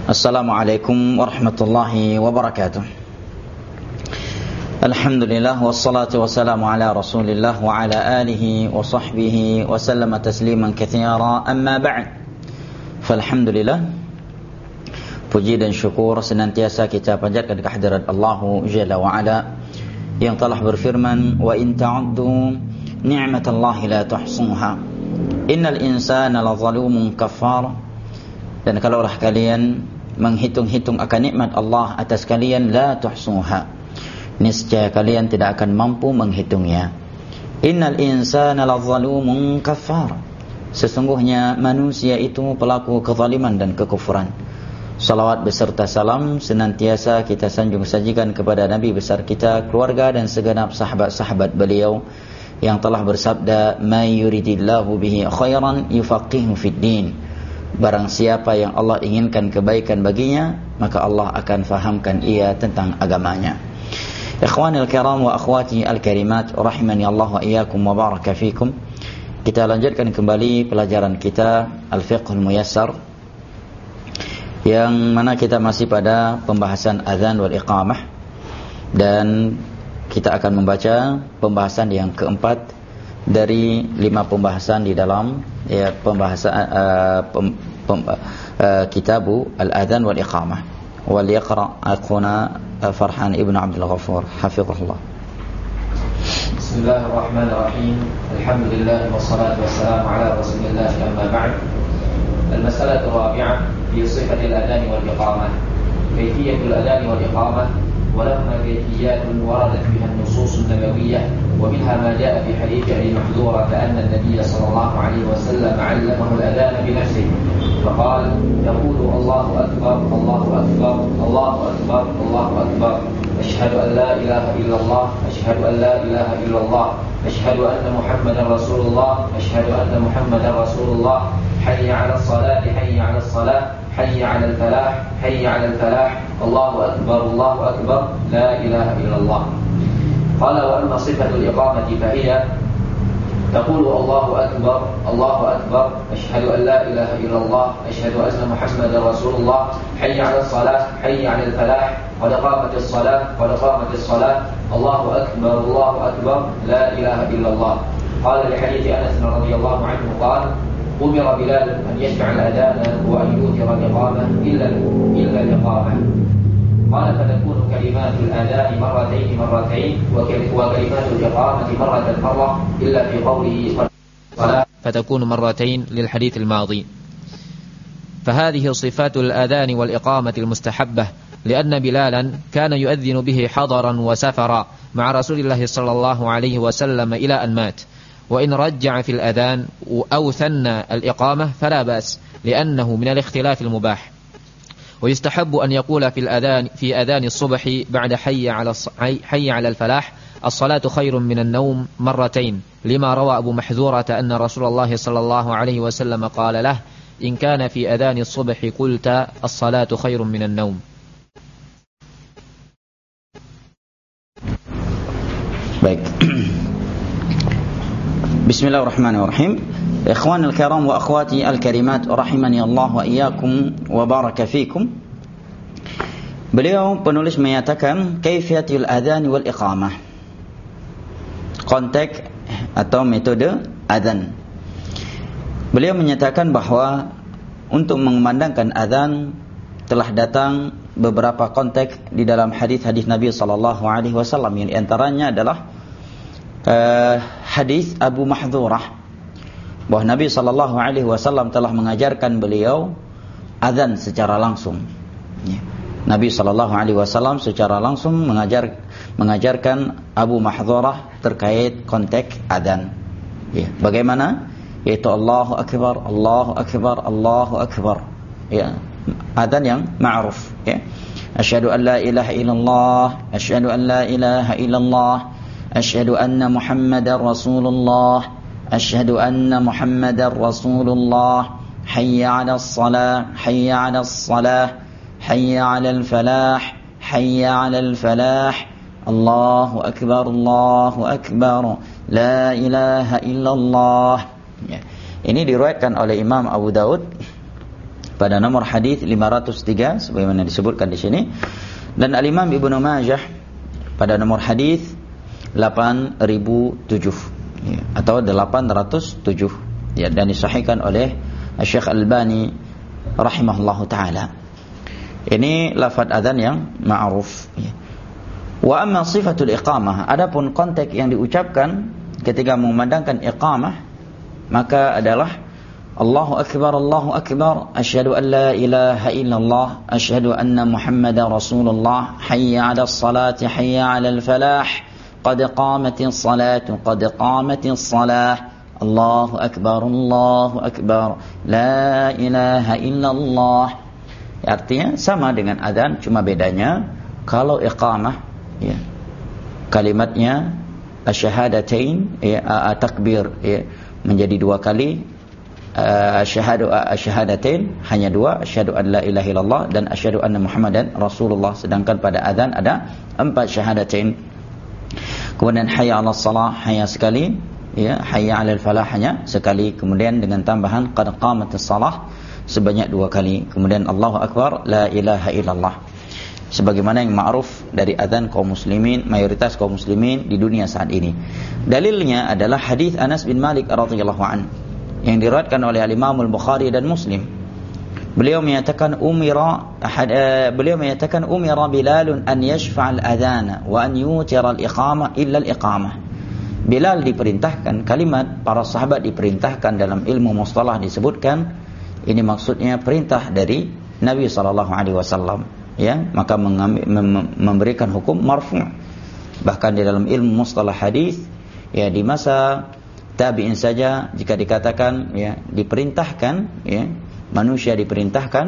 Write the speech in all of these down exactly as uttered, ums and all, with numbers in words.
Assalamualaikum warahmatullahi wabarakatuh. Alhamdulillah wassalatu wassalamu ala Rasulillah wa ala alihi wa sahbihi wa sallama tasliman katsira. Amma ba'd. Falhamdulillah, puji dan syukur senantiasa kita panjatkan kehadirat Allah Jalla wa ala yang telah berfirman, wa in ta'uddu ni'matallahi la tuhsuha innal insana lazalumun kafar. Dan kalaulah kalian menghitung-hitung akan nikmat Allah atas kalian, la tuhsuha, niscaya kalian tidak akan mampu menghitungnya. Innal insana lazalumun kafar, sesungguhnya manusia itu pelaku kezaliman dan kekufuran. Salawat beserta salam senantiasa kita sanjung sajikan kepada Nabi besar kita, keluarga dan segenap sahabat-sahabat beliau yang telah bersabda, may yuridillahu bihi khairan yufaqihu fid din. Barang siapa yang Allah inginkan kebaikan baginya, maka Allah akan fahamkan ia tentang agamanya. Ikhwanil kiram wa akhwati al-karimat, rahimani Allah wa iyyakum wa baraka fikum. Kita lanjutkan kembali pelajaran kita Al-Fiqhul Muyassar, yang mana kita masih pada pembahasan azan wal iqamah, dan kita akan membaca pembahasan yang keempat dari lima pembahasan di dalam ya, pembahasan uh, pem, pem, uh, kitabu al-adhan wal iqamah. Wal yaqra akhuna Farhan ibn Abdul Ghafur hafizahullah. Bismillahirrahmanirrahim. Alhamdulillah wassalatu wassalamu ala Rasulillah, amma ba'd. Al-mas'alatu ar-rabi'ah fi sihhati al-adhan wal iqamah. Kayfiyatul adhan wal iqamah ولهما كيفيات وردت بها النصوص النبوية، ومنها ما جاء في حديث أبي محذورة أن النبي صلى الله عليه وسلم علمه الأذان بنفسه، فقال يقول الله أكبر الله أكبر الله أكبر الله أكبر، أشهد أن لا إله إلا الله أشهد أن لا إله إلا الله أشهد أن محمدا رسول الله أشهد أن محمدا رسول الله، حي على الصلاة حي على الصلاة حي على الفلاح حي على الفلاح، الله أكبر الله أكبر لا إله إلا الله. قال وأما صفة الإقامة فهي تقول الله أكبر الله أكبر أشهد أن لا إله إلا الله أشهد أن محمدا رسول الله، حي على الصلاة حي على الفلاح قد قامت الصلاة قد قامت الصلاة، الله أكبر الله أكبر لا إله إلا الله. قال لحديث أنس رضي الله عنه قال أمر بلال أن يشفع الأذان وأن يوتر الإقامة إلا إلا الإقامة. قال فتكون كلمات الأذان مرتين مرتين وكلمات الإقامة مرة مرة إلا في قوله صلاة فتكون مرتين للحديث الماضي. فهذه صفات الأذان والإقامة المستحبة، لأن بلالا كان يؤذن به حضرا وسفرا مع رسول الله صلى الله عليه وسلم إلى أن مات. وإن رجع في الأذان أو ثنى الإقامة فلا بأس، لأنه من الاختلاف المباح. ويستحب أن يقول في الأذان في أذان الصبح بعد حي على حي على الفلاح الصلاة خير من النوم مرتين، لما روى أبو محذورة أن رسول الله صلى الله عليه وسلم قال له إن كان في أذان الصبح قلت الصلاة خير من النوم. Baik. Bismillahirrahmanirrahim. Ikhwanul kiram wa akhwati al-karimat, rahimani Allah wa iyyakum wa baraka fikum. Beliau penulis menyatakan kaifiyatul adzan wal iqamah, konteks atau metode adzan. Beliau menyatakan bahwa untuk mengumandangkan adzan telah datang beberapa konteks di dalam hadis-hadis Nabi sallallahu alaihi wasallam, yang diantaranya adalah uh, hadis Abu Mahdzurah, bahwa Nabi sallallahu alaihi wasallam telah mengajarkan beliau azan secara langsung. Ya. Nabi sallallahu alaihi wasallam secara langsung mengajar mengajarkan Abu Mahdzurah terkait konteks azan. Ya. Bagaimana? Yaitu Allahu akbar, Allahu akbar, Allahu akbar. Ya. Azan yang ma'ruf. Ya. Asyhadu an la ilaha illallah, asyhadu an la ilaha illallah, asyhadu anna Muhammadar Rasulullah, أشهد أن محمد رسول الله، حي على الصلاة حي على الصلاة حي على الفلاح حي على الفلاح، الله أكبر الله أكبر لا إله إلا الله. Ini diriwayatkan oleh Imam Abu Daud pada nomor hadis lima ratus tiga sebagaimana disebutkan di sini, dan Al-Imam Ibnu Majah pada nomor hadis delapan ribu tujuh ya, atau delapan ratus tujuh ya, dan disahihkan oleh Syekh Al-Albani rahimahullahu taala. Ini lafaz adzan yang ma'ruf ya. Wa amma sifatul iqamah, adapun konteks yang diucapkan ketika memandangkan iqamah, maka adalah Allahu akbar, Allahu akbar, asyhadu an la ilaha illallah, asyhadu anna Muhammadar Rasulullah, hayya 'alas salati, hayya 'alal falah, qad qamatis salatu, qad qamatis salah, Allahu akbar, Allahu akbar, la ilaha illallah. Artinya sama dengan adzan, cuma bedanya kalau iqamah ya, kalimatnya asyhadatain ya, takbir ya, menjadi dua kali. Asyhadu asyhadatain hanya dua, asyhadu an la ilaha illallah dan asyhadu anna Muhammadan Rasulullah. Sedangkan pada adzan ada empat syahadatain. Kemudian hayya 'alas shalah hanya sekali ya, hayya 'alal falah hanya sekali. Kemudian dengan tambahan qad qamatis shalah sebanyak dua kali. Kemudian Allahu akbar, la ilaha illallah. Sebagaimana yang ma'ruf dari adzan kaum muslimin, mayoritas kaum muslimin di dunia saat ini. Dalilnya adalah hadis Anas bin Malik radhiyallahu anhu yang diriwayatkan oleh Al-Imam Al-Bukhari dan Muslim. Beliau menyatakan umira ahad, uh, beliau menyatakan umira Bilal an yashfa' al-adhan wa an yutira al-iqamah illa al-iqamah. Bilal diperintahkan, kalimat para sahabat diperintahkan dalam ilmu mustalah disebutkan ini maksudnya perintah dari Nabi sallallahu alaihi wasallam ya, maka mengambil, mem- memberikan hukum marfu'. Bahkan di dalam ilmu mustalah hadis ya, di masa tabi'in saja jika dikatakan ya diperintahkan ya, manusia diperintahkan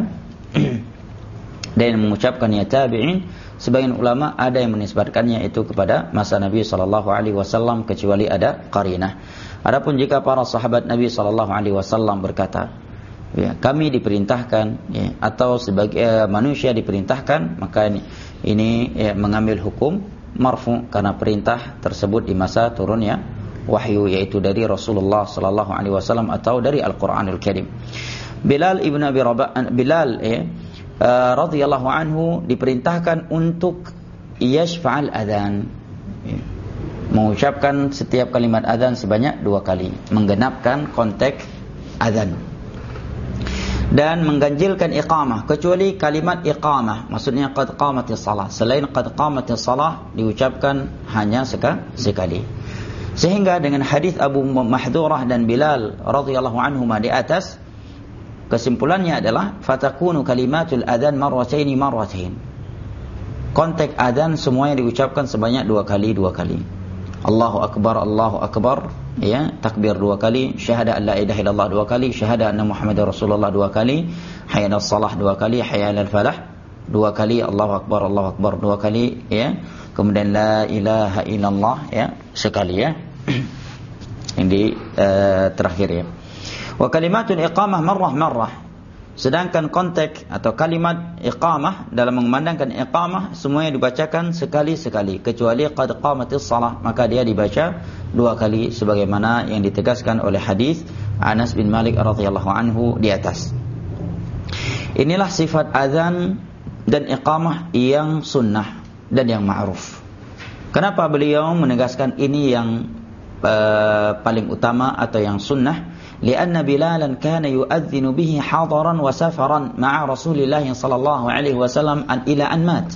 dan mengucapkan ya tabi'in, sebagian ulama ada yang menisbatkannya itu kepada masa Nabi sallallahu alaihi wasallam kecuali ada qarinah. Adapun jika para sahabat Nabi sallallahu alaihi wasallam berkata ya kami diperintahkan ya, atau sebagai uh, manusia diperintahkan, maka ini, ini ya, mengambil hukum marfu karena perintah tersebut di masa turunnya wahyu, yaitu dari Rasulullah sallallahu alaihi wasallam atau dari Al-Qur'anul Karim. Bilal ibn Abi Rabah, Bilal ya, uh, radhiyallahu anhu diperintahkan untuk yashfa'al adzan ya, mengucapkan setiap kalimat adzan sebanyak dua kali, menggenapkan konteks adzan dan mengganjilkan iqamah, kecuali kalimat iqamah maksudnya qad qamatis salah. Selain qad qamatis salah diucapkan hanya sekali. Sehingga dengan hadis Abu Mahdurah dan Bilal radhiyallahu anhuma di atas, kesimpulannya adalah fatakunu kalimatul adzan marrataini marratain. Konteks adzan semuanya diucapkan sebanyak dua kali dua kali. Allahu akbar, Allahu akbar ya, takbir dua kali, syahadah an la ilaha illallah dua kali, syahadah anna Muhammadar Rasulullah dua kali, hayya 'alas shalah dua kali, hayya 'alal falah dua kali, Allahu akbar, Allahu akbar dua kali ya. Kemudian la ilaha illallah ya sekali ya. Ini uh, terakhir ya. Wa kalimatul iqamah marrah marrah. Sedangkan konteks atau kalimat iqamah dalam mengumandangkan iqamah semuanya dibacakan sekali-sekali kecuali qad qamatis shalah, maka dia dibaca dua kali sebagaimana yang ditegaskan oleh hadis Anas bin Malik radhiyallahu anhu di atas. Inilah sifat azan dan iqamah yang sunnah dan yang ma'ruf. Kenapa beliau menegaskan ini yang Uh, paling utama atau yang sunnah? Lianna Bilalan kana yu'adzinu bihi hadaran wa safaran ma'a Rasulillah sallallahu alaihi wasallam an ila an mat.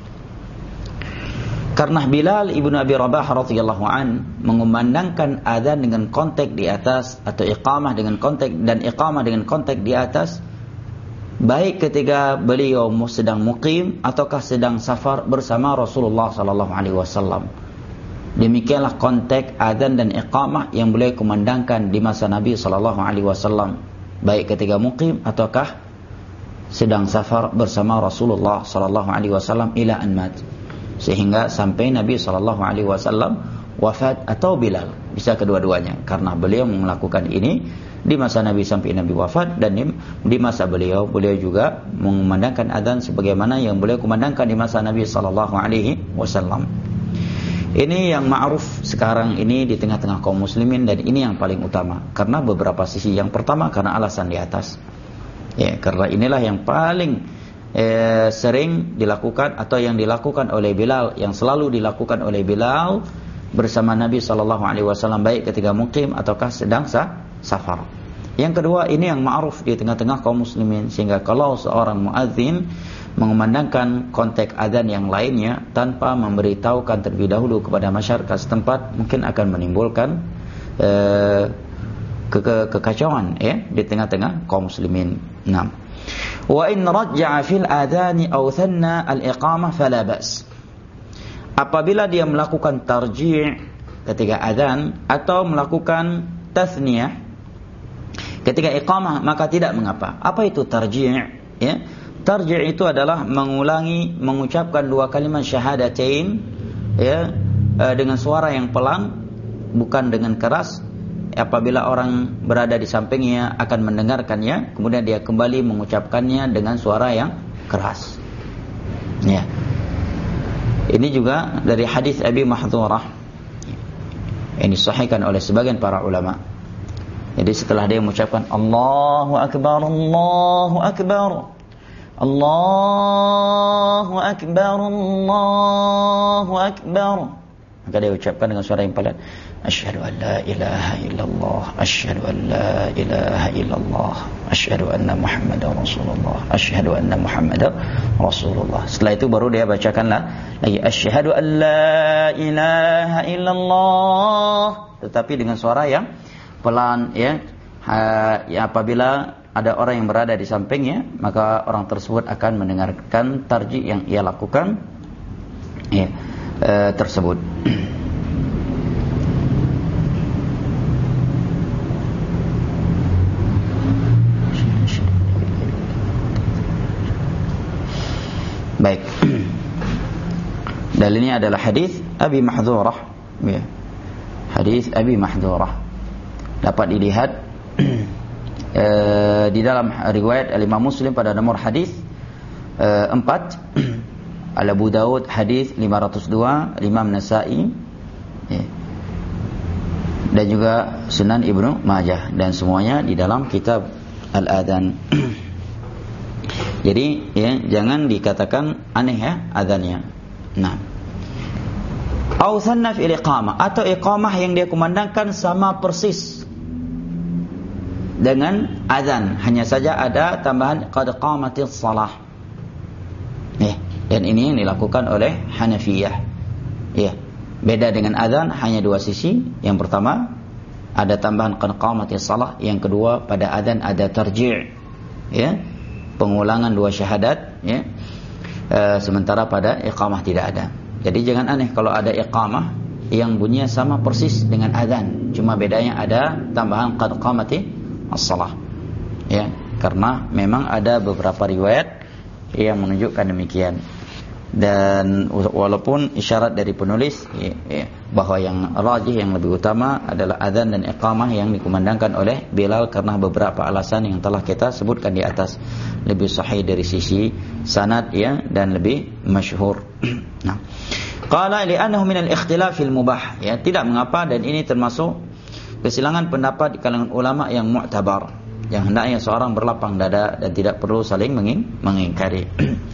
Karena Bilal ibnu Abi Rabah radhiyallahu an mengumandangkan azan dengan konteks di atas atau iqamah dengan konteks dan iqamah dengan konteks di atas, baik ketika beliau sedang muqim ataukah sedang safar bersama Rasulullah sallallahu alaihi wasallam. Demikianlah konteks azan dan iqamah yang beliau kumandangkan di masa Nabi sallallahu alaihi wasallam, baik ketika muqim ataukah sedang safar bersama Rasulullah sallallahu alaihi wasallam ila an mat, sehingga sampai Nabi sallallahu alaihi wasallam wafat atau Bilal, bisa kedua-duanya karena beliau melakukan ini di masa Nabi sampai Nabi wafat, dan di masa beliau beliau juga mengumandangkan azan sebagaimana yang beliau kumandangkan di masa Nabi sallallahu alaihi wasallam. Ini yang ma'ruf sekarang ini di tengah-tengah kaum muslimin, dan ini yang paling utama karena beberapa sisi. Yang pertama karena alasan di atas. Ya, karena inilah yang paling eh, sering dilakukan atau yang dilakukan oleh Bilal, yang selalu dilakukan oleh Bilal bersama Nabi sallallahu alaihi wasallam, baik ketika mukim ataukah sedang sah, safar. Yang kedua, ini yang ma'ruf di tengah-tengah kaum muslimin, sehingga kalau seorang muadzin mengumandangkan konteks adzan yang lainnya tanpa memberitahukan terlebih dahulu kepada masyarakat setempat, mungkin akan menimbulkan uh, ke ke kekacauan ya di tengah-tengah kaum muslimin. Naam. Wa in rajja'a fil adani aw thanna al-iqamah fala ba's. Apabila dia melakukan tarji' ketika adzan atau melakukan tathniyah ketika iqamah, maka tidak mengapa. Apa itu tarji'? Ya. Tarji' itu adalah mengulangi mengucapkan dua kalimat syahadatain ya dengan suara yang pelan, bukan dengan keras. Apabila orang berada di sampingnya akan mendengarkannya, kemudian dia kembali mengucapkannya dengan suara yang keras. Ya. Ini juga dari hadis Abi Mahdhurah. Ini disahihkan oleh sebagian para ulama. Jadi setelah dia mengucapkan Allahu Akbar, Allahu Akbar, Allahu Akbar, Allahu Akbar, maka dia ucapkan dengan suara yang pelan, Asyhadu an la ilaha illallah, Asyhadu an la ilaha illallah, Asyhadu anna Muhammadar Rasulullah, Asyhadu anna Muhammadar Rasulullah. Setelah itu baru dia bacakanlah lagi Asyhadu an la ilaha illallah, tetapi dengan suara yang pelan ya. Ha, ya apabila ada orang yang berada di sampingnya, maka orang tersebut akan mendengarkan tarji yang ia lakukan ya, e, tersebut. Baik. Dalilnya adalah hadis Abi Mahdhurah ya. Hadis Abi Mahdhurah dapat dilihat e, di dalam riwayat Al-Imam Muslim pada nomor hadis e, empat, Al-Abu Daud hadis lima ratus dua, Imam Nasa'i ya, dan juga Sunan Ibnu Majah, dan semuanya di dalam kitab Al-Adhan. Jadi ya, jangan dikatakan aneh ya adhannya. Nah, au thanna fil iqamah, atau iqamah yang dia kumandangkan sama persis dengan azan, hanya saja ada tambahan qad qamatis shalah. Ya, dan ini yang dilakukan oleh Hanafiyah. Ya, beda dengan azan hanya dua sisi. Yang pertama ada tambahan qad qamatis shalah, yang kedua pada azan ada tarji', ya, pengulangan dua syahadat, ya. E, sementara pada iqamah tidak ada. Jadi jangan aneh kalau ada iqamah yang bunyinya sama persis dengan azan, cuma bedanya ada tambahan qad qamati as-salah. Ya, karena memang ada beberapa riwayat yang menunjukkan demikian. Dan walaupun isyarat dari penulis ya, ya, bahwa yang rajih, yang lebih utama adalah azan dan iqamah yang dikumandangkan oleh Bilal karena beberapa alasan yang telah kita sebutkan di atas, lebih sahih dari sisi sanad ya, dan lebih masyhur. Nah, qala li'annahu min al-ikhtilaf al-mubah, ya, tidak mengapa, dan ini termasuk kesilangan pendapat di kalangan ulama yang mu'tabar, yang hendaknya seorang berlapang dada dan tidak perlu saling mengingkari.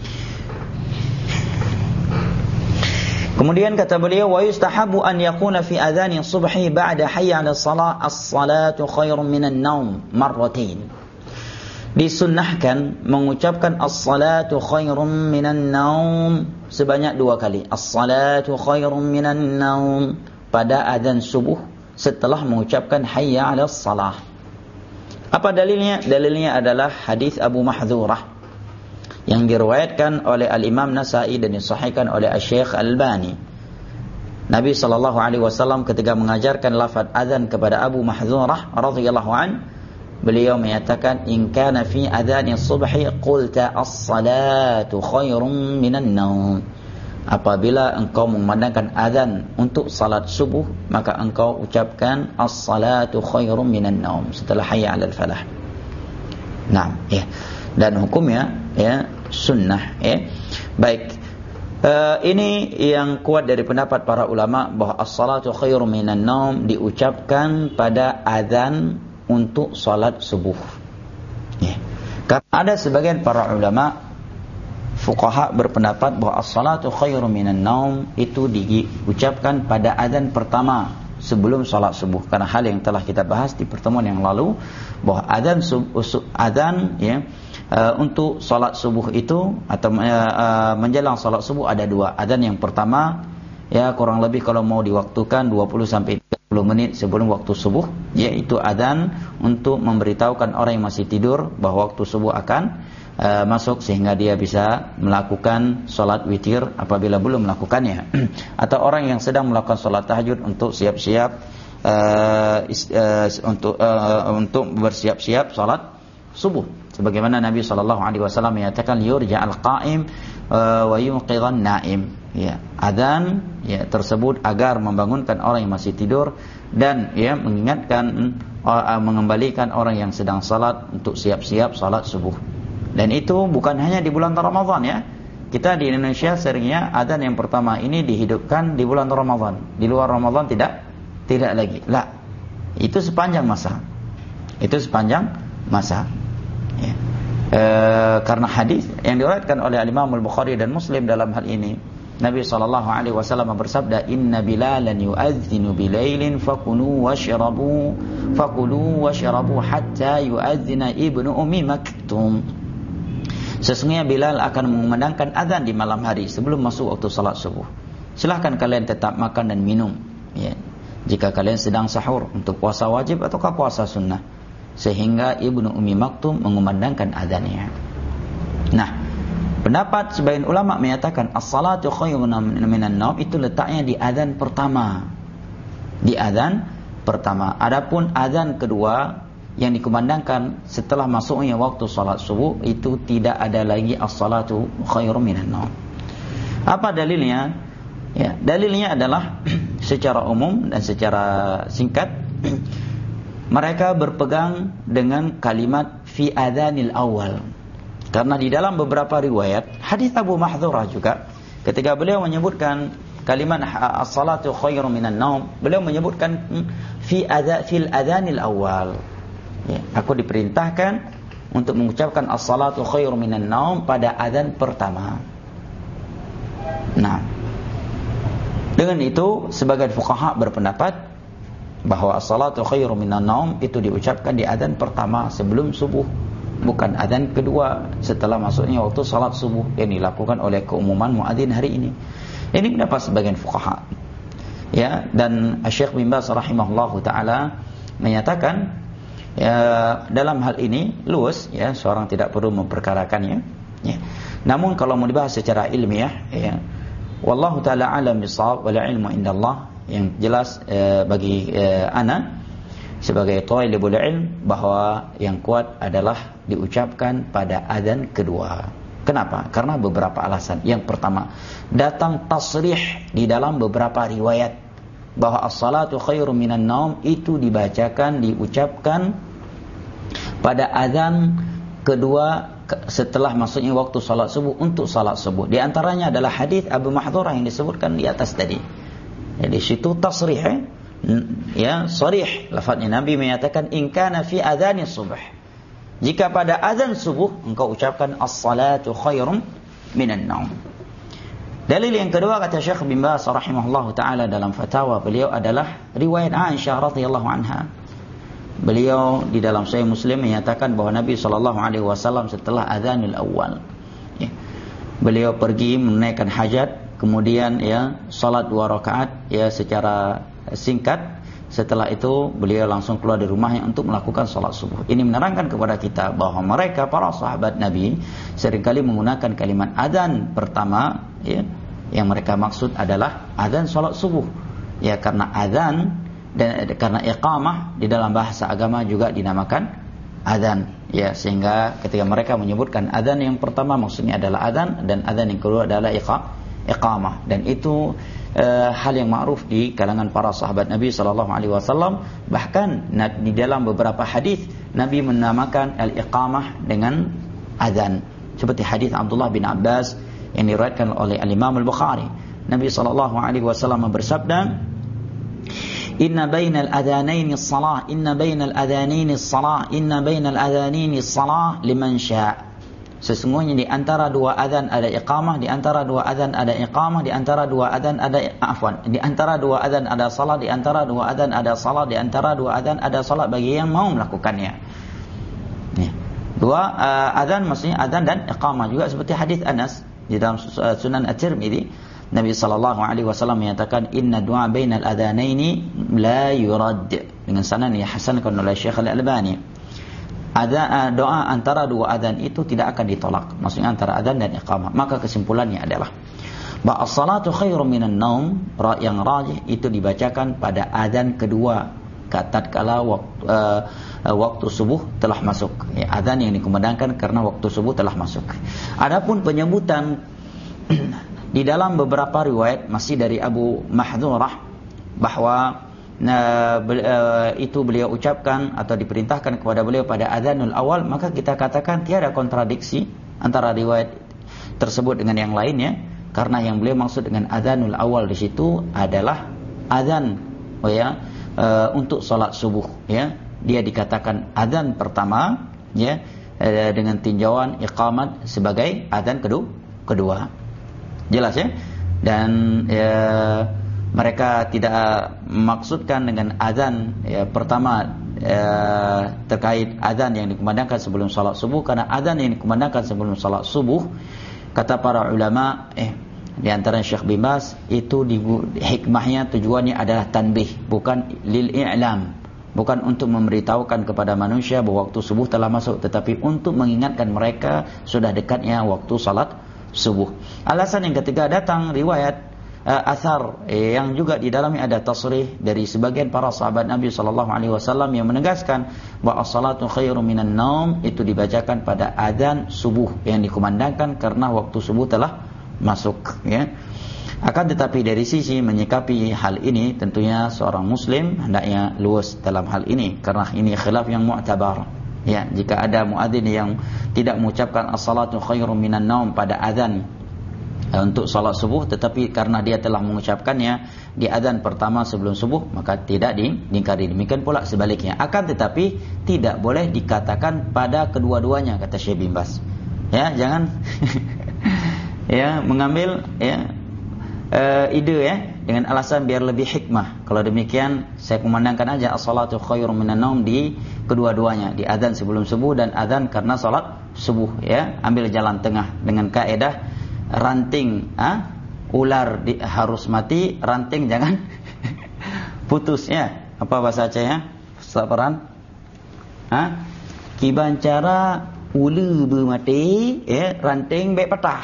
Kemudian kata beliau, wa yustahabu an yakuna fi adhani subhi ba'da hayya 'ala shalah as-salatu khairun minan naum marratain. Disunnahkan mengucapkan as-salatu khairun minan naum sebanyak dua kali. As-salatu khairun minan naum pada adzan subuh setelah mengucapkan hayya 'ala shalah. Apa dalilnya? Dalilnya adalah hadis Abu Mahdhurah yang diriwayatkan oleh Al-Imam Nasa'i dan disahihkan oleh Asy-Syaikh Al-Albani. Nabi sallallahu alaihi wasallam ketika mengajarkan lafaz azan kepada Abu Mahdhurah radhiyallahu an, beliau menyatakan, in kana fi adzani subhi qulta as-salatu khairum minan naum. Apabila engkau memandangkan azan untuk salat subuh, maka engkau ucapkan as-salatu khairum minan naum setelah hayya 'alal falah. Nah, ya. Dan hukumnya ya sunnah, ya. Baik. Uh, ini yang kuat dari pendapat para ulama bahwa as-salatu khairum minan naum diucapkan pada azan untuk salat subuh. Ya. Karena ada sebagian para ulama fuqaha berpendapat bahwa as-salatu khairum minan naum itu diucapkan pada azan pertama sebelum salat subuh. Karena hal yang telah kita bahas di pertemuan yang lalu bahwa azan azan ya uh, untuk salat subuh itu atau uh, uh, menjelang salat subuh ada dua. Azan yang pertama ya kurang lebih kalau mau diwaktukan dua puluh sampai tiga puluh menit sebelum waktu subuh, yaitu adzan untuk memberitahukan orang yang masih tidur bahwa waktu subuh akan uh, masuk sehingga dia bisa melakukan salat witir apabila belum melakukannya. Atau orang yang sedang melakukan salat tahajud untuk siap-siap uh, is, uh, untuk uh, untuk bersiap-siap salat subuh. Sebagaimana Nabi sallallahu alaihi wasallam menyatakan yurja'al qa'im uh, wa yuqidhan na'im. Ya, adzan ya tersebut agar membangunkan orang yang masih tidur dan ya mengingatkan uh, mengembalikan orang yang sedang salat untuk siap-siap salat subuh. Dan itu bukan hanya di bulan Ramadan ya. Kita di Indonesia seringnya adzan yang pertama ini dihidupkan di bulan Ramadan. Di luar Ramadan tidak tidak lagi. La. Itu sepanjang masa. Itu sepanjang masa. Ya. E, karena hadis yang diriwayatkan oleh Imam Al-Bukhari dan Muslim dalam hal ini, Nabi sallallahu alaihi wasallam bersabda, "Inna Bilalan yu'adzinu bilailin fakulu washrabu fakulu washrabu hatta yu'adzina Ibnu Ummi Maktum." Sesungguhnya Bilal akan mengumandangkan azan di malam hari sebelum masuk waktu salat subuh. Silahkan kalian tetap makan dan minum ya. Jika kalian sedang sahur untuk puasa wajib ataukah puasa sunnah, sehingga Ibnu Ummi Maktum mengumandangkan azannya. Nah, pendapat sebagian ulama menyatakan as-salatu khairun minan naum itu letaknya di azan pertama. Di azan pertama. Adapun azan kedua yang dikumandangkan setelah masuknya waktu salat subuh itu tidak ada lagi as-salatu khairun minan naum. Apa dalilnya? Ya, dalilnya adalah secara umum dan secara singkat mereka berpegang dengan kalimat fi adzanil awal. Karena di dalam beberapa riwayat hadis Abu Mahdhurah juga ketika beliau menyebutkan kalimat as-salatu khairun minan naum, beliau menyebutkan fi adza fil adzanil awal. Ya, aku diperintahkan untuk mengucapkan as-salatu khairun minan naum pada adzan pertama. Nah, dengan itu sebagian fuqaha berpendapat bahwa as-salatu khairun minan naum itu diucapkan di adzan pertama sebelum subuh, bukan adzan kedua setelah masuknya waktu salat subuh yang dilakukan oleh keumuman muadzin hari ini. Ini pendapat sebagian fuqaha. Ya, dan Syekh bin Baz rahimahullahu taala menyatakan ya, dalam hal ini luas ya, seorang tidak perlu memperkarakannya ya. Namun kalau mau dibahas secara ilmiah ya, wallahu taala alam bisawab wal ilmu indallah, yang jelas eh, bagi eh, ana sebagai thalibul ilm bahwa yang kuat adalah diucapkan pada adzan kedua. Kenapa? Karena beberapa alasan. Yang pertama, datang tasrih di dalam beberapa riwayat bahwa as-salatu khairum minan naum itu dibacakan, diucapkan pada adzan kedua setelah masuknya waktu salat subuh untuk salat subuh. Di antaranya adalah hadis Abu Mahdhurah yang disebutkan di atas tadi. Jadi situ tasrih eh? ya, sharih lafaznya Nabi menyatakan in kana fi adzani subh. Jika pada azan subuh engkau ucapkan as-salatu khairum minan naum. Dalil yang kedua kata Syekh bin Baz rahimahullahu taala dalam fatwa beliau adalah riwayat Aisyah radhiyallahu anha. Beliau di dalam Sahih Muslim menyatakan bahwa Nabi sallallahu alaihi wasallam setelah adzanul awal ya, beliau pergi menunaikan hajat, kemudian ya salat dua rakaat ya secara singkat. Setelah itu beliau langsung keluar dari rumahnya untuk melakukan salat subuh. Ini menerangkan kepada kita bahwa mereka para sahabat Nabi seringkali menggunakan kalimat adzan pertama ya, yang mereka maksud adalah adzan salat subuh. Ya, karena adzan dan karena iqamah di dalam bahasa agama juga dinamakan adzan. Ya, sehingga ketika mereka menyebutkan adzan yang pertama maksudnya adalah adzan, dan adzan yang kedua adalah iqamah. Dan itu Uh, hal yang ma'ruf di kalangan para sahabat Nabi sallallahu alaihi wasallam. Bahkan di dalam beberapa hadis Nabi menamakan al-iqamah dengan azan, seperti hadis Abdullah bin Abbas yang diriwayatkan oleh al-Imam al-Bukhari. Nabi sallallahu alaihi wasallam bersabda, inna bainal adhanaini shalah, inna bainal adhanaini shalah, inna bainal adhanaini shalah liman syaa. Sesungguhnya di antara dua azan ada iqamah, di antara dua azan ada iqamah, di antara dua azan ada afwan, di antara dua azan ada salat, di antara dua azan ada salat, di antara dua azan ada salat bagi yang mau melakukannya. Ya. Dua uh, azan maksudnya azan dan iqamah, juga seperti hadis Anas di dalam uh, Sunan At-Tirmidzi, Nabi sallallahu alaihi wasallam menyatakan inna du'a bainal adhanaini la yurad, dengan sanad yang dihasankan oleh Syekh Al-Albani. Ada doa antara dua adzan itu tidak akan ditolak, maksudnya antara adzan dan iqamah. Maka kesimpulannya adalah bahwa as-salatu khairum minan naum, yang rajih itu dibacakan pada adzan kedua tatkala waktu, uh, waktu subuh telah masuk. Ya, adzan yang dikumandangkan karena waktu subuh telah masuk. Adapun penyebutan di dalam beberapa riwayat masih dari Abu Mahdhurah bahwa Nah, uh, itu beliau ucapkan atau diperintahkan kepada beliau pada adzanul awal, maka kita katakan tiada kontradiksi antara riwayat tersebut dengan yang lainnya, karena yang beliau maksud dengan adzanul awal di situ adalah adzan oh ya uh, untuk salat subuh, ya. Dia dikatakan adzan pertama, ya, uh, dengan tinjauan iqamat sebagai adzan kedua kedua jelas, ya. Dan ya, mereka tidak maksudkan dengan azan ya, pertama ya, terkait azan yang dikumandangkan sebelum salat subuh, karena azan yang dikumandangkan sebelum salat subuh kata para ulama eh di antara Syekh bin Baz itu di, hikmahnya tujuannya adalah tanbih, bukan lil i'lam, bukan untuk memberitahukan kepada manusia bahwa waktu subuh telah masuk, tetapi untuk mengingatkan mereka sudah dekatnya waktu salat subuh. Alasan yang ketiga, datang riwayat Uh, asar eh, yang juga di dalamnya ada tasrih dari sebagian para sahabat Nabi sallallahu alaihi wasallam yang menegaskan bahwa as-salatu khairum minan naum itu dibacakan pada adzan subuh yang dikumandangkan karena waktu subuh telah masuk, ya. Akan tetapi dari sisi menyikapi hal ini tentunya seorang muslim hendaknya luas dalam hal ini, karena ini khilaf yang mu'tabar. Ya, jika ada muadzin yang tidak mengucapkan as-salatu khairum minan naum pada adzan untuk salat subuh, tetapi karena dia telah mengucapkannya di adzan pertama sebelum subuh, maka tidak diingkari. Demikian pula sebaliknya. Akan tetapi tidak boleh dikatakan pada kedua-duanya, kata Syekh bin Baz. Ya, jangan ya mengambil ya uh, ide ya dengan alasan biar lebih hikmah. Kalau demikian saya kumandangkan aja as-salatu khairum minan naum di kedua-duanya, di adzan sebelum subuh dan adzan karena salat subuh, ya. Ambil jalan tengah dengan kaedah ranting ah, ular di, harus mati, ranting jangan putus, ya. Apa bahasa Acehnya? Sabaran. Ah, kibancara ulu bermati, ya, ranting baik patah.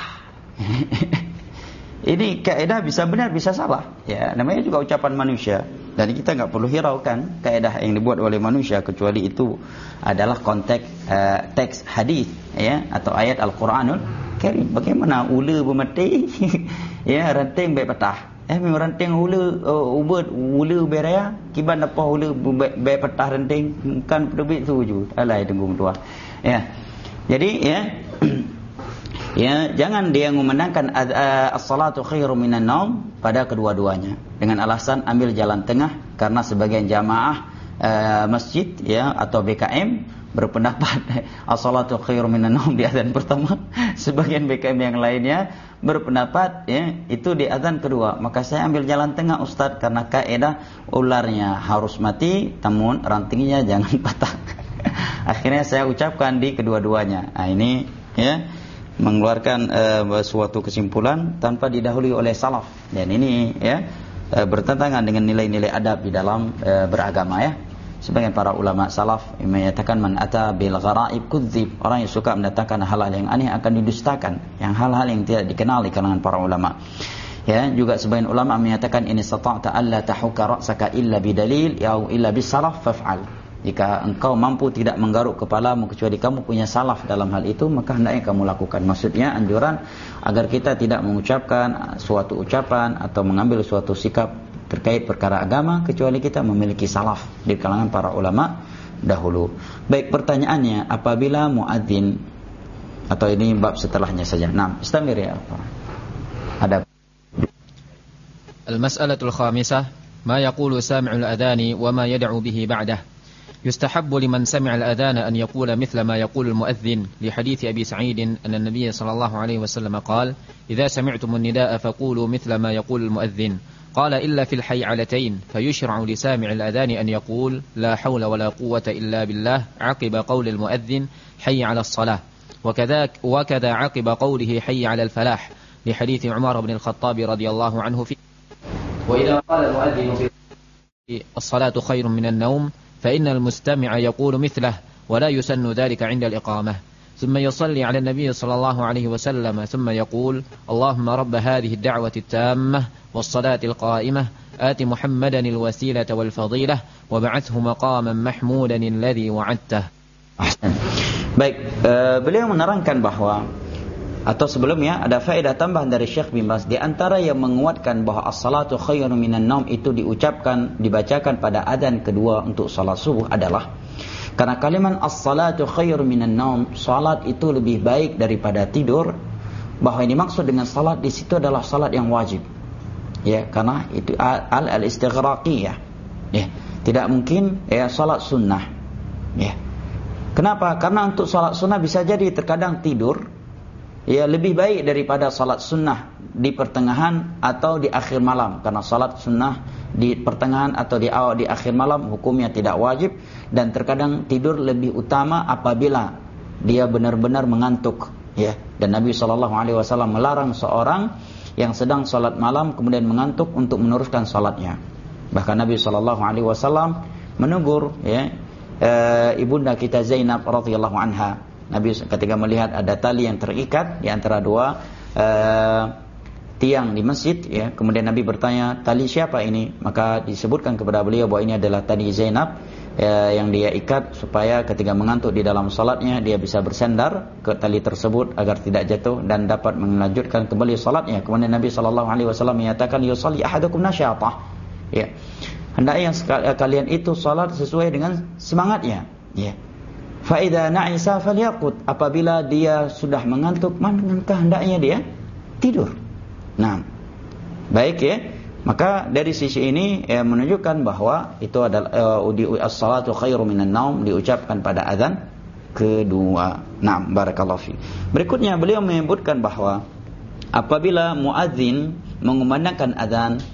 Ini kaedah bisa benar bisa salah, ya. Namanya juga ucapan manusia, dan kita enggak perlu hiraukan kaedah yang dibuat oleh manusia, kecuali itu adalah konteks uh, teks hadis, ya, atau ayat Al-Qur'anul Karim. Bagaimana ula bermati ya, ranting baik patah. Eh memang ranting ula uh, ubud ula beraya, kiban apa ula baik patah ranting, bukan pedebit tuju. Alai tenggung tua. Ya. Jadi ya ya, jangan dia mengumandangkan as-salatu khairum minan naum pada kedua-duanya dengan alasan ambil jalan tengah, karena sebagian jamaah uh, masjid, ya, atau B K M berpendapat as-salatu khairum minan naum di adzan pertama, sebagian B K M yang lainnya berpendapat ya itu di adzan kedua. Maka saya ambil jalan tengah, Ustaz, karena kaedah ularnya harus mati, namun rantingnya jangan patah. Akhirnya saya ucapkan di kedua-duanya. Nah, ini ya mengeluarkan uh, suatu kesimpulan tanpa didahului oleh salaf, dan ini ya uh, bertentangan dengan nilai-nilai adab di dalam uh, beragama, ya. Sebagian para ulama salaf menyatakan man ata bil gharaib kudzib, orang yang suka mendatangkan hal-hal yang aneh akan didustakan, yang hal-hal yang tidak dikenal di kalangan para ulama. Ya, juga sebagian ulama menyatakan in istata'ta alla tahukka ra'saka illa bidalil au illa bisalaf faf'al. Jika engkau mampu tidak menggaruk kepalamu kecuali kamu punya salaf dalam hal itu, maka hendaknya kamu lakukan. Maksudnya anjuran agar kita tidak mengucapkan suatu ucapan atau mengambil suatu sikap terkait perkara agama kecuali kita memiliki salaf di kalangan para ulama dahulu. Baik, pertanyaannya, apabila muadzin, atau ini bab setelahnya saja. Nah, istamir ya. Ada Al-mas'alatul khamisah ما يقول سامع الأذان وما يدعو به بعده. يستحب لمن سمع الأذان أن يقول مثل ما يقول المؤذن لحديث أبي سعيد أن النبي صلى الله عليه وسلم قال: إذا سمعتم النداء فقولوا مثل ما يقول المؤذن. قال: إلا في الحيعلتين، فيشرع لسامع الأذان أن يقول: لا حول ولا قوة إلا بالله عقب قول المؤذن: حي على الصلاة. وكذا وكذا عقب قوله: حي على الفلاح، لحديث عمر بن الخطاب رضي الله عنه في وإذا قال المؤذن في الصلاة خير من النوم، فإن المستمع يقول مثله، ولا يسن ذلك عند الإقامة. ثم يصلي على النبي صلى الله عليه وسلم ثم يقول: اللهم رب هذه الدعوة التامة والصلاة القائمة آت محمدا الوسيلة والفضيلة وبعثه مقاما محمودا الذي وعدته. Baik, uh, beliau menerangkan bahwa atau sebelumnya ada faedah tambahan dari Syekh bin Baz. Di antara yang menguatkan bahwa as-salatu khairun minan naum itu diucapkan, dibacakan pada adzan kedua untuk salat subuh adalah karena kalimat as-salatu khairun minan naum, salat itu lebih baik daripada tidur, bahwa ini maksud dengan salat di situ adalah salat yang wajib. Ya, karena itu al-istighraqiyah. Ya, tidak mungkin ya salat sunnah. Ya. Kenapa? Karena untuk salat sunnah bisa jadi terkadang tidur ya lebih baik daripada salat sunnah di pertengahan atau di akhir malam, karena salat sunnah di pertengahan atau di awal di akhir malam hukumnya tidak wajib, dan terkadang tidur lebih utama apabila dia benar-benar mengantuk ya. Dan Nabi sallallahu alaihi wasallam melarang seorang yang sedang salat malam kemudian mengantuk untuk meneruskan salatnya. Bahkan Nabi sallallahu alaihi wasallam menegur ya uh, ibunda kita Zainab radhiyallahu anha. Nabi ketika melihat ada tali yang terikat di antara dua uh, tiang di masjid ya, kemudian Nabi bertanya, tali siapa ini? Maka disebutkan kepada beliau bahwa ini adalah tali Zainab uh, yang dia ikat supaya ketika mengantuk di dalam salatnya dia bisa bersandar ke tali tersebut agar tidak jatuh dan dapat melanjutkan kembali salatnya. Kemudian Nabi sallallahu alaihi wasallam menyatakan, yusalli ahadukum nasyatah. Ya. Hendaknya kalian itu salat sesuai dengan semangatnya. Ya. Fa idza na'isa falyaqut, apabila dia sudah mengantuk maka hendaknya dia tidur. Nah, baik ya. Maka dari sisi ini ya, menunjukkan bahwa itu adalah uh, as-salatu khairu minan naum diucapkan pada azan kedua. Nah, barakallahu fi. Berikutnya beliau menyebutkan bahwa apabila muadzin mengumandangkan azan,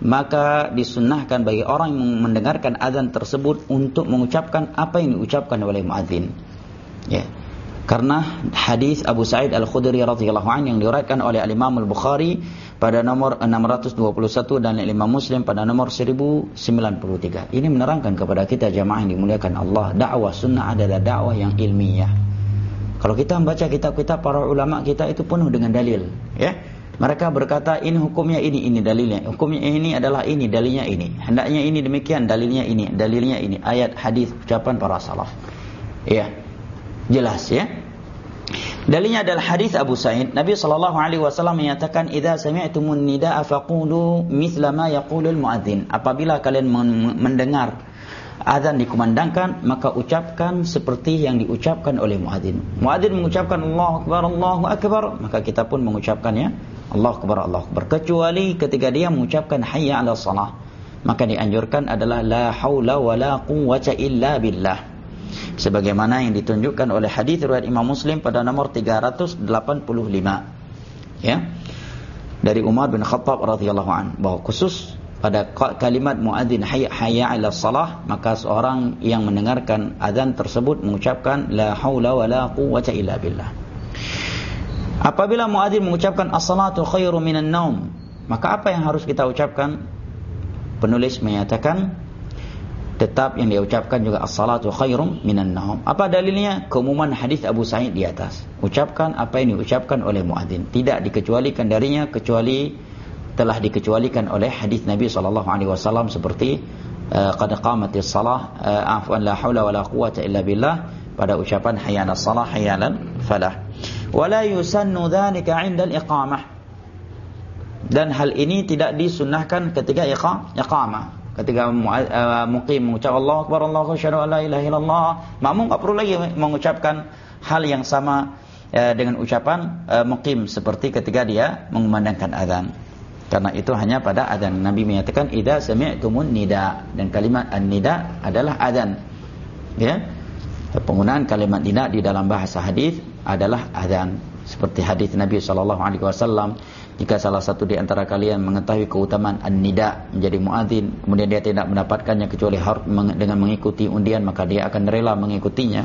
maka disunnahkan bagi orang yang mendengarkan azan tersebut untuk mengucapkan apa yang diucapkan oleh muadzin. Ya. Karena hadis Abu Sa'id Al-Khudri radhiyallahu anhu yang diriwayatkan oleh Imam Al-Bukhari pada nomor enam ratus dua puluh satu dan Imam Muslim pada nomor seribu sembilan puluh tiga. Ini menerangkan kepada kita jamaah yang dimuliakan Allah, dakwah sunnah adalah dakwah yang ilmiah. Kalau kita membaca kitab-kitab para ulama kita itu penuh dengan dalil, ya. Mereka berkata ini hukumnya ini, ini dalilnya. Hukumnya ini adalah ini, dalilnya ini. Hendaknya ini demikian, dalilnya ini, dalilnya ini. Ayat, hadis, ucapan para salaf. Ya, jelas ya. Dalilnya adalah hadis Abu Sa'id. Nabi sallallahu alaihi wasallam menyatakan, "Idza sami'tumun nidaa faqulu mithla ma yaqulul muadzin." Apabila kalian mendengar azan dikumandangkan, maka ucapkan seperti yang diucapkan oleh muadzin. Muadzin mengucapkan Allahu akbar, Allahu akbar, maka kita pun mengucapkannya Allahu akbar, Allahu akbar. Kecuali ketika dia mengucapkan hayya 'ala shalah, maka dianjurkan adalah la haula wala quwwata illa billah. Sebagaimana yang ditunjukkan oleh hadis riwayat Imam Muslim pada nomor tiga ratus delapan puluh lima. Ya. Dari Umar bin Khattab radhiyallahu anhu bahwa khusus pada kalimat muadzin hayya hayya 'ala shalah, maka seorang yang mendengarkan azan tersebut mengucapkan la haula wala quwwata illa billah. Apabila muadzin mengucapkan as-salatu khairu minan naum, maka apa yang harus kita ucapkan? Penulis menyatakan tetap yang dia ucapkan juga as-salatu khairum minan naum. Apa dalilnya? Keumuman hadis Abu Sa'id di atas. Ucapkan apa yang diucapkan oleh muadzin, tidak dikecualikan darinya kecuali telah dikecualikan oleh hadis Nabi sallallahu alaihi wasallam seperti qad qamatis shalah, afwan la haula wala quwwata illa billah, pada ucapan hayya 'alas shalah hayya 'alal falah. Wala yusannu dzalika 'inda al-iqamah. Dan hal ini tidak disunnahkan ketika iqamah. Ketika uh, muqim mengucap Allahu akbar, Allahu asyhadu an la ilaha illallah, makmum enggak perlu lagi mengucapkan hal yang sama uh, dengan ucapan uh, muqim seperti ketika dia mengumandangkan azan. Karena itu hanya pada adzan. Nabi menyatakan idza sami'tumun nida, dan kalimat an-nida adalah adzan. Ya. Penggunaan kalimat nida di dalam bahasa hadis adalah adzan. Seperti hadis Nabi sallallahu alaihi wasallam, jika salah satu di antara kalian mengetahui keutamaan an-nida, menjadi muadzin, kemudian dia tidak mendapatkannya kecuali harus dengan mengikuti undian, maka dia akan rela mengikutinya.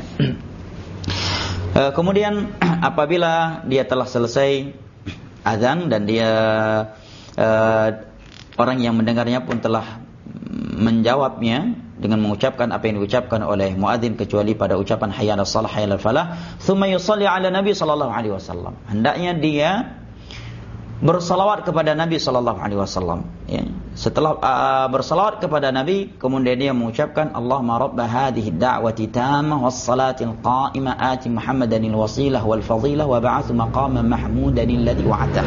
Kemudian apabila dia telah selesai azan dan dia uh, orang yang mendengarnya pun telah menjawabnya dengan mengucapkan apa yang diucapkan oleh muadzin, kecuali pada ucapan hayya 'alas shalah hayya 'alal falah, tsumma yusalli 'ala nabi sallallahu alaihi wasallam, hendaknya dia bersalawat kepada Nabi sallallahu alaihi wasallam, ya. Setelah uh, bersalawat kepada Nabi, kemudian dia mengucapkan Allahumma rabb hadhihi ad-da'wati tammah was salatil qa'imah ati Muhammadanil wasilah wal fadilah wa ba'athu maqaman mahmudan alladhi wa'ata.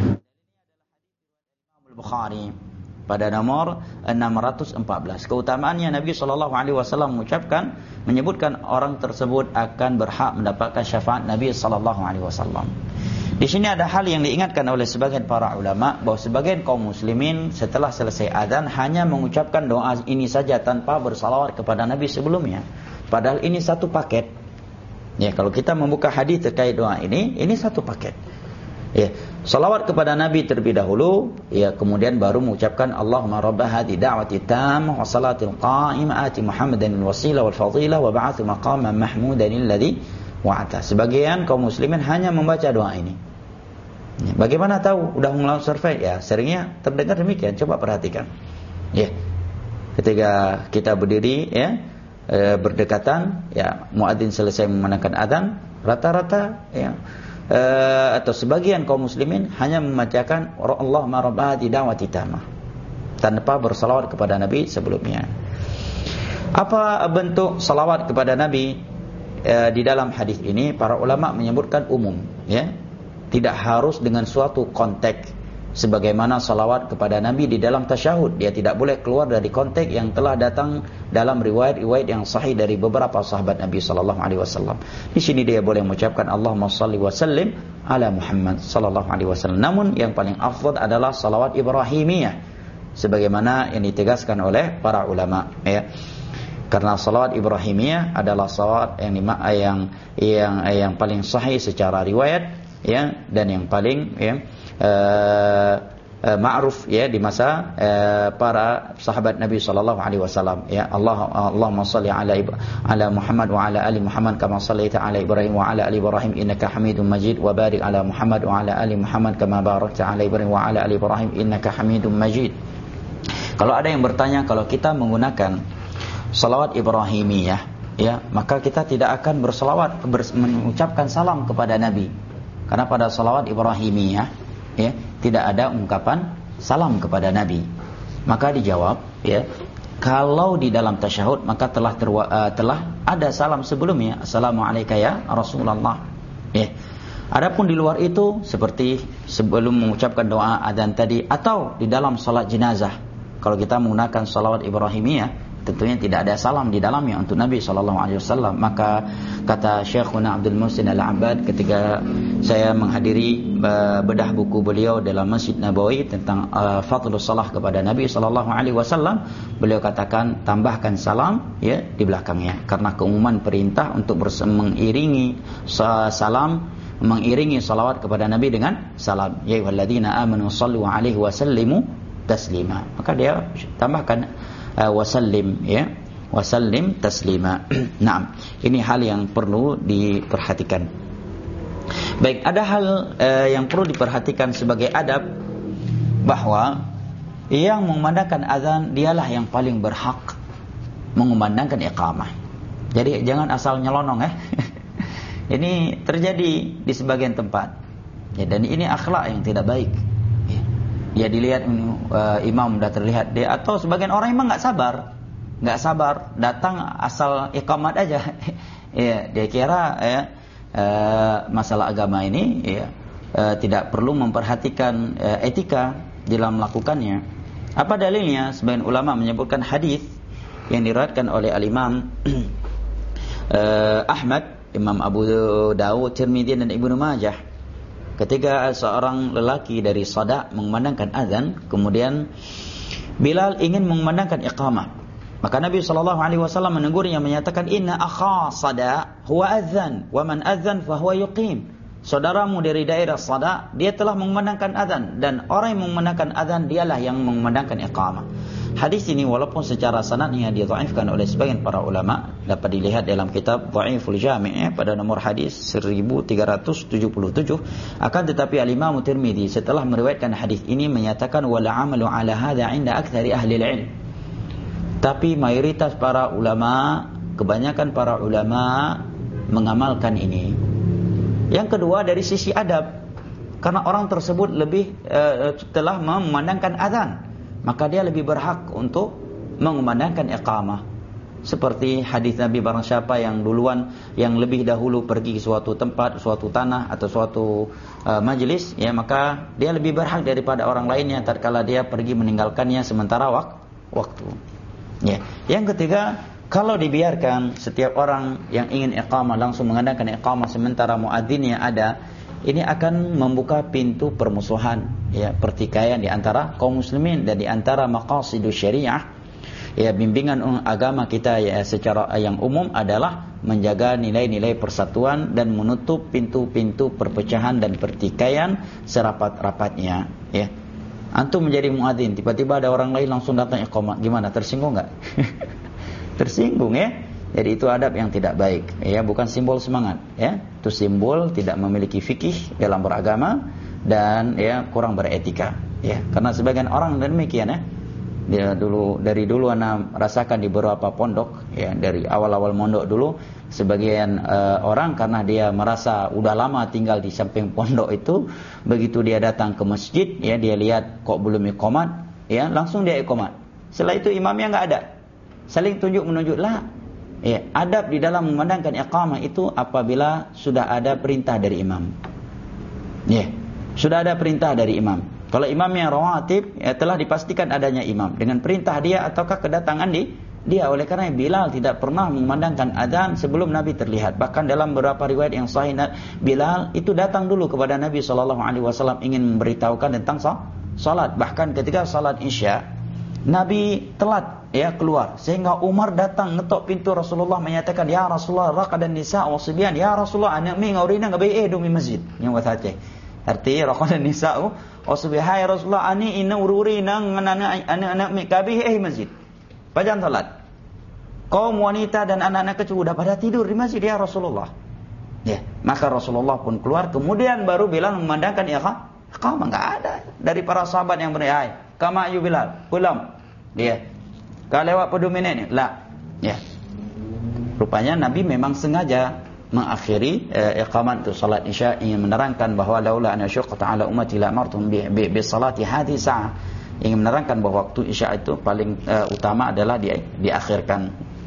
Al-Bukhari pada nomor enam ratus empat belas. Keutamaannya Nabi sallallahu alaihi wasallam mengucapkan, menyebutkan orang tersebut akan berhak mendapatkan syafaat Nabi sallallahu alaihi wasallam. Di sini ada hal yang diingatkan oleh sebagian para ulama, bahwa sebagian kaum muslimin setelah selesai adzan hanya mengucapkan doa ini saja tanpa bersalawat kepada Nabi sebelumnya. Padahal ini satu paket. Ya, kalau kita membuka hadis terkait doa ini, ini satu paket. Ya, salawat kepada Nabi terlebih dahulu, ya, kemudian baru mengucapkan Allahumma rabb hadhihi da'wati tammah wa salatil qa'imah ati Muhammadanil wasilah wal fadilah wa ba'athu maqaman mahmudan alladhi wa'ata. Sebagian kaum muslimin hanya membaca doa ini. Ya, bagaimana tahu? Udah melakukan survei? Ya, seringnya terdengar demikian. Coba perhatikan. Ya, ketika kita berdiri, ya, e, berdekatan, ya, muadzin selesai memandangkan adzan, rata-rata, ya, e, atau sebagian kaum muslimin hanya membacakan Allahumma rabb hadhihi da'wati tammah tanpa bersalawat kepada Nabi sebelumnya. Apa bentuk salawat kepada Nabi e, di dalam hadis ini? Para ulama menyebutkan umum, ya. Tidak harus dengan suatu konteks, sebagaimana salawat kepada Nabi di dalam tasyahud. Dia tidak boleh keluar dari konteks yang telah datang dalam riwayat-riwayat yang sahih dari beberapa sahabat Nabi sallallahu alaihi wasallam. Di sini dia boleh mengucapkan Allahumma shalli wa sallim ala Muhammad sallallahu alaihi wasallam. Namun yang paling afdal adalah salawat Ibrahimiyah, sebagaimana yang ditegaskan oleh para ulama, ya. Karena salawat Ibrahimiyah adalah salawat yang yang yang, yang paling sahih secara riwayat, ya, dan yang paling, ya, uh, uh, ma'ruf, ya, di masa uh, para sahabat Nabi sallallahu alaihi wasallam, ya. Allah Allahumma shalli ala ala Muhammad wa ala ali Muhammad kama shallaita ala Ibrahim wa ala ali Ibrahim innaka Hamidum Majid wa barik ala Muhammad wa ala ali Muhammad kama barakta ala Ibrahim wa ala ali Ibrahim innaka Hamidum Majid. Kalau ada yang bertanya, kalau kita menggunakan salawat Ibrahimiyah, ya, maka kita tidak akan bersalawat, bers, mengucapkan salam kepada Nabi. Karena pada salawat Ibrahimiyah, ya, tidak ada ungkapan salam kepada Nabi. Maka dijawab, ya, kalau di dalam tasyahud maka telah terwa, uh, telah ada salam sebelumnya, Assalamualaikum ya Rasulullah. Ya. Adapun di luar itu, seperti sebelum mengucapkan doa adzan tadi, atau di dalam salat jenazah, kalau kita menggunakan salawat Ibrahimiyah, tentunya tidak ada salam di dalamnya untuk Nabi sallallahu alaihi wasallam. Maka kata Syekhuna Abdul Muhsin Al-Abbad ketika saya menghadiri uh, bedah buku beliau dalam Masjid Nabawi tentang uh, fadlus salah kepada Nabi sallallahu alaihi wasallam, beliau katakan tambahkan salam, ya, di belakangnya, karena keumuman perintah untuk mengiringi salam, mengiringi salawat kepada Nabi dengan salam, ya ayyuhalladzina amanu shallu alaihi wa sallimu taslima. Maka dia tambahkan Uh, wasallim, ya, wasallim taslima. Naam, ini hal yang perlu diperhatikan. Baik, ada hal uh, yang perlu diperhatikan sebagai adab, bahwa yang mengumandangkan azan dialah yang paling berhak mengumandangkan iqamah. Jadi jangan asal nyelonong, eh. Ini terjadi di sebagian tempat, ya, dan ini akhlak yang tidak baik. Ya, dilihat uh, imam sudah terlihat dia, atau sebagian orang memang nggak sabar, nggak sabar datang asal iqamat aja. Ya, dia kira, ya, uh, masalah agama ini, ya, uh, tidak perlu memperhatikan uh, etika dalam melakukannya. Apa dalilnya? Sebagian ulama menyebutkan hadis yang diriwayatkan oleh al-Imam uh, Ahmad, Imam Abu Dawud, Tirmidzi dan Ibnu Majah. ketika seorang lelaki dari Sada mengumandangkan azan, kemudian Bilal ingin mengumandangkan iqamah, maka Nabi sallallahu alaihi wasallam menegurnya, menyatakan, inna akha Sada huwa azan wa man azan fa huwa yuqim. Saudaramu dari daerah Sada, dia telah mengumandangkan azan, dan orang yang mengumandangkan azan dialah yang mengumandangkan iqamah. Hadis ini walaupun secara sanadnya didhaifkan oleh sebagian para ulama, dapat dilihat dalam kitab Dhaiful Jami' ya, pada nomor hadis seribu tiga ratus tujuh puluh tujuh, akan tetapi Al-Imam Tirmidzi setelah meriwayatkan hadis ini menyatakan wal 'amalu 'ala hadza 'inda aktsari ahli al-'ilm. Tapi mayoritas para ulama, kebanyakan para ulama mengamalkan ini. Yang kedua dari sisi adab, karena orang tersebut lebih uh, telah memandangkan azan, maka dia lebih berhak untuk mengumandangkan iqamah. Seperti hadis Nabi, barang siapa yang duluan, yang lebih dahulu pergi ke suatu tempat, suatu tanah atau suatu uh, majlis, ya, maka dia lebih berhak daripada orang lainnya tatkala dia pergi meninggalkannya sementara wak- waktu. Ya. Yang ketiga, kalau dibiarkan setiap orang yang ingin iqamah langsung mengadakan iqamah sementara muadzinnya ada, ini akan membuka pintu permusuhan, ya, pertikaian di antara kaum muslimin, dan di antara maqasidus syariah, ya, bimbingan agama kita ya secara yang umum adalah menjaga nilai-nilai persatuan dan menutup pintu-pintu perpecahan dan pertikaian serapat-rapatnya, ya. Antum menjadi muadzin, tiba-tiba ada orang lain langsung datang iqamah, gimana, tersinggung enggak? Tersinggung, ya. Jadi itu adab yang tidak baik, ya, bukan simbol semangat, ya. Itu simbol tidak memiliki fikih dalam beragama dan ya kurang beretika, ya. Karena sebagian orang demikian, ya. Dia dulu dari dulu ana rasakan di beberapa pondok, ya, dari awal-awal mondok dulu, sebagian uh, orang karena dia merasa udah lama tinggal di samping pondok itu, begitu dia datang ke masjid, ya, dia lihat kok belum iqamat, ya, langsung dia iqamat. Setelah itu imamnya enggak ada. Saling tunjuk menunjuk lah. Ya, adab di dalam memandangkan iqamah itu apabila sudah ada perintah dari imam. Ya, sudah ada perintah dari imam. Kalau imamnya rawatib, ya, telah dipastikan adanya imam dengan perintah dia ataukah kedatangan di dia. Oleh karena Bilal tidak pernah memandangkan azan sebelum Nabi terlihat. Bahkan dalam beberapa riwayat yang sahih, Bilal itu datang dulu kepada Nabi sallallahu alaihi wasallam ingin memberitahukan tentang salat. Bahkan ketika salat Isya, Nabi telat, ya, keluar, sehingga Umar datang ngetok pintu Rasulullah menyatakan, ya Rasulullah, raqadan nisa wa sibyan, ya Rasulullah, anak mi ngaurina ngabai eh dumi masjid yang wasate. Arti raqadan nisa wa sibyan, hai Rasulullah, ani ina ururina anak anak mi kabih eh masjid. Pajan salat. Kaum wanita dan anak-anak kecil sudah pada tidur di masjid, ya Rasulullah. Ya, maka Rasulullah pun keluar, kemudian baru bilang memandangkan iqamah. Iqamah enggak ada dari para sahabat yang bernyanyi. Kama ayu Bilal, pulang dia. Kalau lewat pedumi ini, lah, ya. Rupanya Nabi memang sengaja mengakhiri eh, iqamat untuk salat Isya, ingin menerangkan bahawa laula an asyqa ta'ala ummati la amartum bi, bi, bi salati hadhihi sa'ah. Ingin menerangkan bahawa waktu Isya itu paling eh, utama adalah di, diakhirkan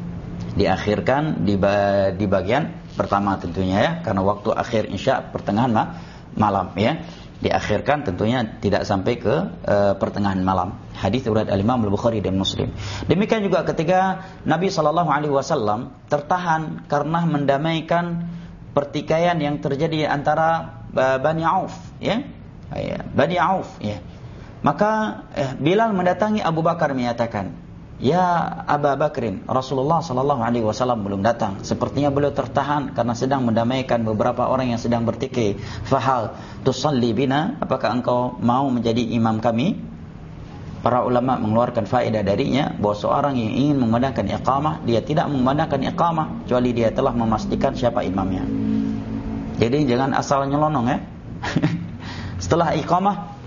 diakhirkan di, di bagian pertama tentunya, ya, karena waktu akhir Isya pertengahan ma, malam, ya. Diakhirkan tentunya tidak sampai ke uh, pertengahan malam. Hadis riwayat Al-Imam Al-Bukhari dan Muslim. Demikian juga ketika Nabi sallallahu alaihi wasallam tertahan karena mendamaikan pertikaian yang terjadi antara uh, Bani Auf, ya. Ya, Bani Auf, ya. Maka eh, Bilal mendatangi Abu Bakar menyatakan, ya Abu Bakrin, Rasulullah sallallahu alaihi wasallam belum datang. Sepertinya beliau tertahan karena sedang mendamaikan beberapa orang yang sedang bertikai. Fahal tusalli bina, apakah engkau mau menjadi imam kami? Para ulama mengeluarkan faedah darinya bahwa seorang yang ingin memandangkan iqamah, dia tidak memandangkan iqamah kecuali dia telah memastikan siapa imamnya. Jadi jangan asal nyelonong, ya. Setelah iqamah,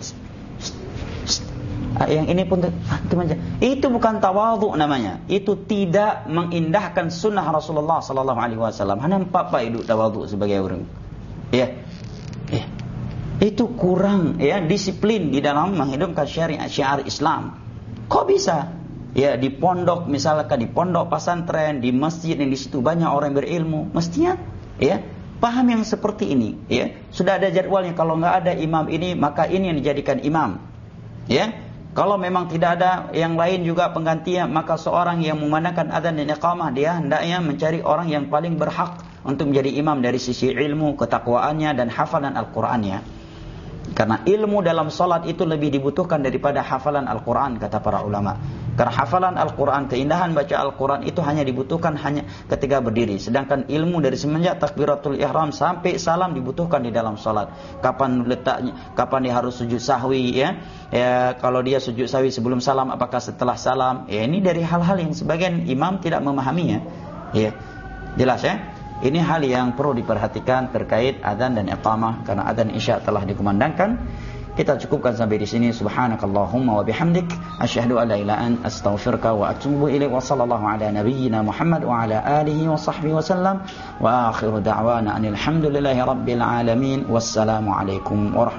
yang ini pun itu bukan tawadhu namanya. Itu tidak mengindahkan sunnah Rasulullah sallallahu alaihi wasallam. Hanya empat pak hidup tawadhu sebagai orang. Ya. Ya. Itu kurang, ya, disiplin di dalam menghidupkan syariat syiar Islam. Kok bisa? Ya, di pondok misalkan, di pondok pesantren, di masjid yang di situ banyak orang berilmu, mestinya, ya, paham yang seperti ini, ya. Sudah ada jadwalnya, kalau enggak ada imam ini, maka ini yang dijadikan imam. Ya. Kalau memang tidak ada yang lain juga penggantinya, maka seorang yang memandangkan adzan dan iqamah, dia hendaknya mencari orang yang paling berhak untuk menjadi imam dari sisi ilmu, ketakwaannya dan hafalan Al-Qur'annya. Karena ilmu dalam salat itu lebih dibutuhkan daripada hafalan Al-Quran, kata para ulama. Karena hafalan Al-Quran, keindahan baca Al-Quran itu hanya dibutuhkan hanya ketika berdiri. Sedangkan ilmu dari semenjak takbiratul ihram sampai salam dibutuhkan di dalam salat. Kapan letaknya, kapan dia harus sujud sahwi, ya. Ya, kalau dia sujud sahwi sebelum salam, apakah setelah salam? Ya, ini dari hal-hal yang sebagian imam tidak memahaminya. Ya, jelas ya. Ini hal yang perlu diperhatikan terkait adzan dan iqamah, karena adzan isya telah dikumandangkan. Kita cukupkan sampai di sini. Subhanakallahumma wa bihamdik, asyhadu an la ilaha illa anta, astaghfiruka wa atubu ilaik. Wa sallallahu ala nabiyyina Muhammad wa ala alihi wa sahbihi wa sallam. Wa akhiru da'wana anil hamdulillahi rabbil alamin. Wassalamu alaikum warahmatullahi